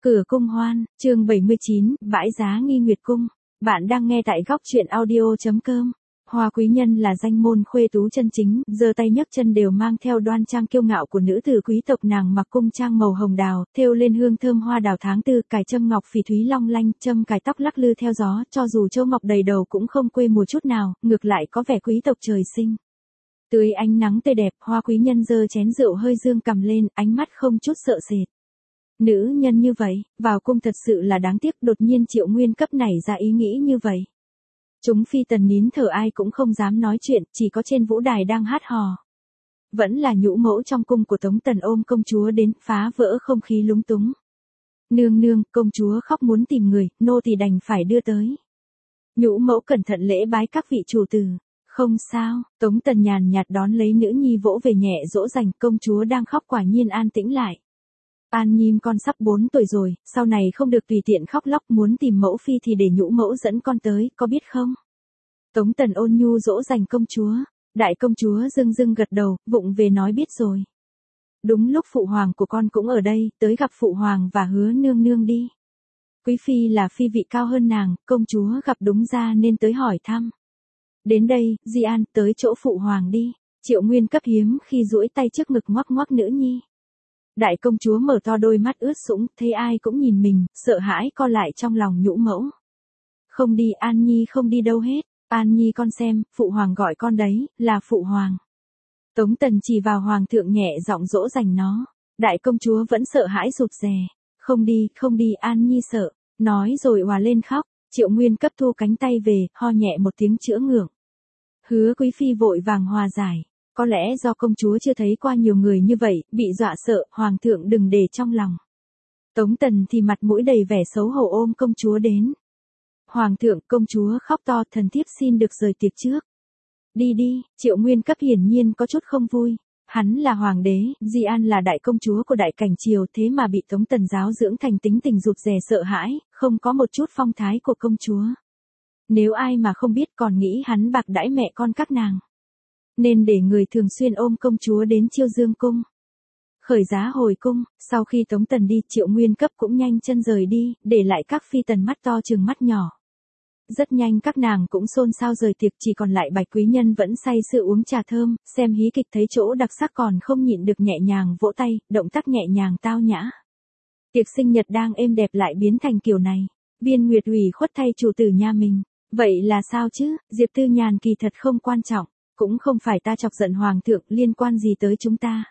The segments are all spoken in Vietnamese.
Cửa cung hoan, chương 79, bãi giá Nghi Nguyệt Cung. Bạn đang nghe tại góc truyện audio.com. Hoa quý nhân là danh môn khuê tú chân chính, giơ tay nhấc chân đều mang theo đoan trang kiêu ngạo của nữ tử quý tộc. Nàng mặc cung trang màu hồng đào, thêu lên hương thơm hoa đào tháng tư, cài châm ngọc phỉ thúy long lanh, châm cài tóc lắc lư theo gió, cho dù châu ngọc đầy đầu cũng không quê mùa chút nào, ngược lại có vẻ quý tộc trời sinh. Dưới ánh nắng tươi đẹp, hoa quý nhân giơ chén rượu hơi dương cầm lên, ánh mắt không chút sợ sệt. Nữ nhân như vậy, vào cung thật sự là đáng tiếc, đột nhiên Triệu Nguyên cấp nảy ra ý nghĩ như vậy. Chúng phi tần nín thở ai cũng không dám nói chuyện, chỉ có trên vũ đài đang hát hò. Vẫn là nhũ mẫu trong cung của Tống Tần ôm công chúa đến, phá vỡ không khí lúng túng. Nương nương, công chúa khóc muốn tìm người, nô tỳ đành phải đưa tới. Nhũ mẫu cẩn thận lễ bái các vị chủ tử. Không sao, Tống Tần nhàn nhạt đón lấy nữ nhi vỗ về nhẹ dỗ dành, công chúa đang khóc quả nhiên an tĩnh lại. An Nhim con sắp 4 tuổi rồi, sau này không được tùy tiện khóc lóc, muốn tìm mẫu phi thì để nhũ mẫu dẫn con tới, có biết không? Tống Tần ôn nhu dỗ dành công chúa. Đại công chúa dưng dưng gật đầu, vụng về nói biết rồi. Đúng lúc phụ hoàng của con cũng ở đây, tới gặp phụ hoàng và hứa nương nương đi. Quý phi là phi vị cao hơn nàng, công chúa gặp đúng ra nên tới hỏi thăm. Đến đây, Di An, tới chỗ phụ hoàng đi. Triệu Nguyên cấp hiếm khi duỗi tay trước ngực ngoắc ngoắc nữ nhi. Đại công chúa mở to đôi mắt ướt sũng, thấy ai cũng nhìn mình, sợ hãi co lại trong lòng nhũ mẫu. Không đi, An Nhi không đi đâu hết. An Nhi con xem, phụ hoàng gọi con đấy, là phụ hoàng. Tống Tần chỉ vào hoàng thượng nhẹ giọng dỗ dành nó. Đại công chúa vẫn sợ hãi rụt rè. Không đi, An Nhi sợ. Nói rồi òa lên khóc. Triệu Nguyên cấp thu cánh tay về, ho nhẹ một tiếng chữa ngượng. Hứa quý phi vội vàng hòa giải. Có lẽ do công chúa chưa thấy qua nhiều người như vậy, bị dọa sợ, hoàng thượng đừng để trong lòng. Tống Tần thì mặt mũi đầy vẻ xấu hổ ôm công chúa đến. Hoàng thượng, công chúa khóc to, thần thiếp xin được rời tiệc trước. Đi đi, Triệu Nguyên cấp hiển nhiên có chút không vui. Hắn là hoàng đế, Di An là đại công chúa của đại cảnh triều, thế mà bị Tống Tần giáo dưỡng thành tính tình rụt rè sợ hãi, không có một chút phong thái của công chúa. Nếu ai mà không biết còn nghĩ hắn bạc đãi mẹ con các nàng. Nên để người thường xuyên ôm công chúa đến Chiêu Dương cung. Khởi giá hồi cung, sau khi Tống Tần đi, Triệu Nguyên cấp cũng nhanh chân rời đi, để lại các phi tần mắt to trừng mắt nhỏ. Rất nhanh các nàng cũng xôn xao rời tiệc, chỉ còn lại Bạch quý nhân vẫn say sưa uống trà thơm, xem hí kịch thấy chỗ đặc sắc còn không nhịn được nhẹ nhàng vỗ tay, động tác nhẹ nhàng tao nhã. Tiệc sinh nhật đang êm đẹp lại biến thành kiểu này. Viên Nguyệt ủy khuất thay chủ tử nhà mình. Vậy là sao chứ, Diệp Tư Nhàn kỳ thật không quan trọng. Cũng không phải ta chọc giận hoàng thượng, liên quan gì tới chúng ta.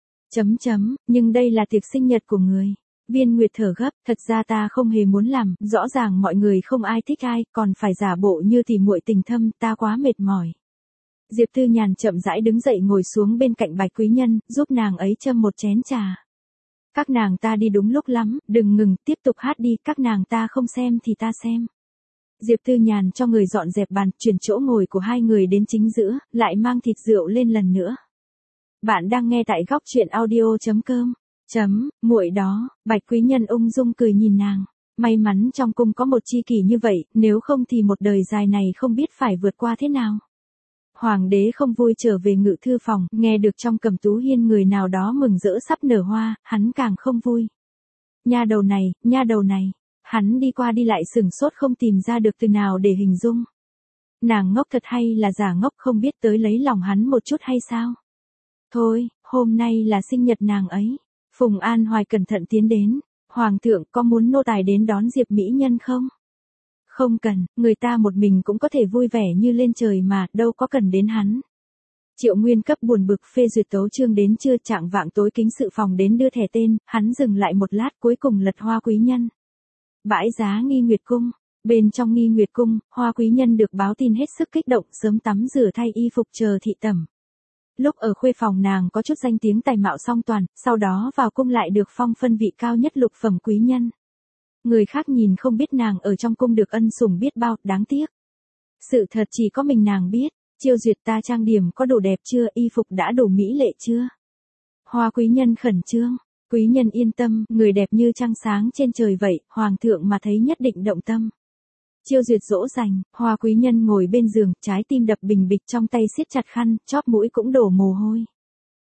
Nhưng đây là tiệc sinh nhật của người. Viên Nguyệt thở gấp, thật ra ta không hề muốn làm, rõ ràng mọi người không ai thích ai, còn phải giả bộ như tỉ muội tình thâm, ta quá mệt mỏi. Diệp Tư Nhàn chậm rãi đứng dậy ngồi xuống bên cạnh Bạch quý nhân, giúp nàng ấy châm một chén trà. Các nàng ta đi đúng lúc lắm, đừng ngừng, tiếp tục hát đi, các nàng ta không xem thì ta xem. Diệp Tư Nhàn cho người dọn dẹp bàn, chuyển chỗ ngồi của hai người đến chính giữa, lại mang thịt rượu lên lần nữa. Bạn đang nghe tại góc truyện audio.com. Muội đó, Bạch quý nhân ung dung cười nhìn nàng. May mắn trong cung có một chi kỷ như vậy, nếu không thì một đời dài này không biết phải vượt qua thế nào. Hoàng đế không vui trở về ngự thư phòng, nghe được trong Cẩm Tú Hiên người nào đó mừng rỡ sắp nở hoa, hắn càng không vui. Nha đầu này. Hắn đi qua đi lại sửng sốt không tìm ra được từ nào để hình dung. Nàng ngốc thật hay là giả ngốc, không biết tới lấy lòng hắn một chút hay sao? Thôi, hôm nay là sinh nhật nàng ấy. Phùng An Hoài cẩn thận tiến đến. Hoàng thượng, có muốn nô tài đến đón Diệp mỹ nhân không? Không cần, người ta một mình cũng có thể vui vẻ như lên trời mà, đâu có cần đến hắn. Triệu Nguyên cấp buồn bực phê duyệt tấu chương đến trưa, trạng vạng tối kính sự phòng đến đưa thẻ tên, hắn dừng lại một lát cuối cùng lật hoa quý nhân. Bãi giá Nghi Nguyệt cung. Bên trong Nghi Nguyệt cung, hoa quý nhân được báo tin hết sức kích động, sớm tắm rửa thay y phục chờ thị tẩm. Lúc ở khuê phòng nàng có chút danh tiếng tài mạo song toàn, sau đó vào cung lại được phong phân vị cao nhất lục phẩm quý nhân. Người khác nhìn không biết nàng ở trong cung được ân sủng biết bao, đáng tiếc. Sự thật chỉ có mình nàng biết. Chiêu duyệt, ta trang điểm có đủ đẹp chưa, y phục đã đủ mỹ lệ chưa? Hoa quý nhân khẩn trương. Quý nhân yên tâm, người đẹp như trăng sáng trên trời vậy, hoàng thượng mà thấy nhất định động tâm. Chiêu duyệt dỗ dành, hoa quý nhân ngồi bên giường, trái tim đập bình bịch, trong tay siết chặt khăn, chóp mũi cũng đổ mồ hôi.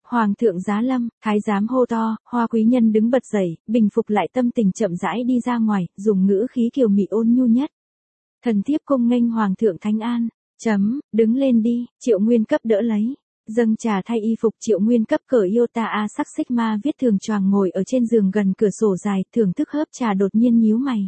Hoàng thượng giá lâm, thái giám hô to, Hoa quý nhân đứng bật dậy, bình phục lại tâm tình chậm rãi đi ra ngoài, dùng ngữ khí kiều mị ôn nhu nhất. Thần thiếp cung nghênh hoàng thượng thánh an. Đứng lên đi, Triệu Nguyên Cấp đỡ lấy. Dâng trà thay y phục, Triệu Nguyên Cấp cởi Iota A sắc xích ma viết thường choàng ngồi ở trên giường gần cửa sổ dài, thưởng thức hớp trà đột nhiên nhíu mày.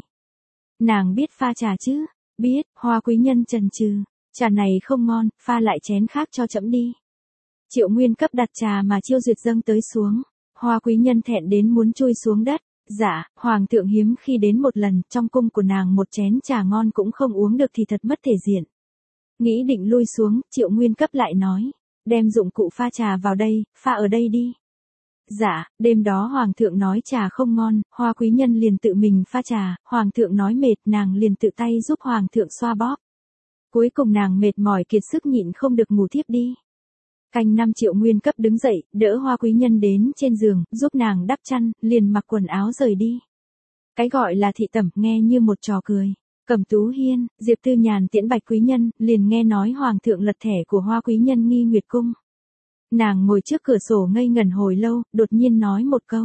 Nàng biết pha trà chứ? Biết. Hoa quý nhân chần chừ. Trà này không ngon, pha lại chén khác cho trẫm đi. Triệu Nguyên Cấp đặt trà mà Chiêu Duyệt dâng tới xuống. Hoa quý nhân thẹn đến muốn chui xuống đất. Dạ, hoàng thượng hiếm khi đến một lần, trong cung của nàng một chén trà ngon cũng không uống được thì thật mất thể diện. Nghĩ định lui xuống, Triệu Nguyên Cấp lại nói. Đem dụng cụ pha trà vào đây, pha ở đây đi. Dạ, đêm đó hoàng thượng nói trà không ngon, Hoa quý nhân liền tự mình pha trà, hoàng thượng nói mệt, nàng liền tự tay giúp hoàng thượng xoa bóp. Cuối cùng nàng mệt mỏi kiệt sức nhịn không được ngủ thiếp đi. Canh năm Triệu Nguyên Cấp đứng dậy, đỡ Hoa quý nhân đến trên giường, giúp nàng đắp chăn, liền mặc quần áo rời đi. Cái gọi là thị tẩm nghe như một trò cười. Cẩm Tú Hiên, Diệp Tư Nhàn tiễn Bạch quý nhân, liền nghe nói hoàng thượng lật thẻ của Hoa quý nhân Nghi Nguyệt cung. Nàng ngồi trước cửa sổ ngây ngẩn hồi lâu, đột nhiên nói một câu.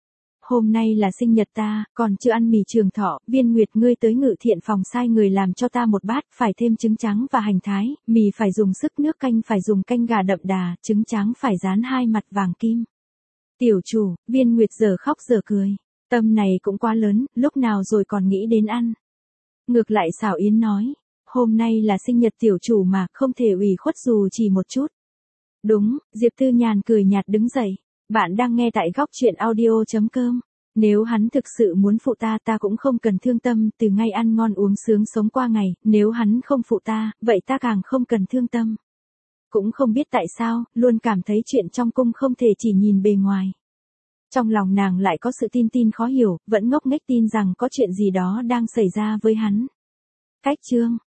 Hôm nay là sinh nhật ta, còn chưa ăn mì trường thọ, Viên Nguyệt ngươi tới Ngự Thiện phòng sai người làm cho ta một bát, phải thêm trứng trắng và hành thái, mì phải dùng sức nước canh phải dùng canh gà đậm đà, trứng trắng phải dán 2 mặt vàng kim. Tiểu chủ, Viên Nguyệt giờ khóc giờ cười. Tâm này cũng quá lớn, lúc nào rồi còn nghĩ đến ăn. Ngược lại Xảo Yến nói, hôm nay là sinh nhật tiểu chủ mà, không thể ủy khuất dù chỉ một chút. Đúng, Diệp Tư Nhàn cười nhạt đứng dậy. Bạn đang nghe tại góc truyện audio.com. Nếu hắn thực sự muốn phụ ta cũng không cần thương tâm, từ ngay ăn ngon uống sướng sống qua ngày, nếu hắn không phụ ta, vậy ta càng không cần thương tâm. Cũng không biết tại sao, luôn cảm thấy chuyện trong cung không thể chỉ nhìn bề ngoài. Trong lòng nàng lại có sự tin khó hiểu, vẫn ngốc nghếch tin rằng có chuyện gì đó đang xảy ra với hắn. Cách chương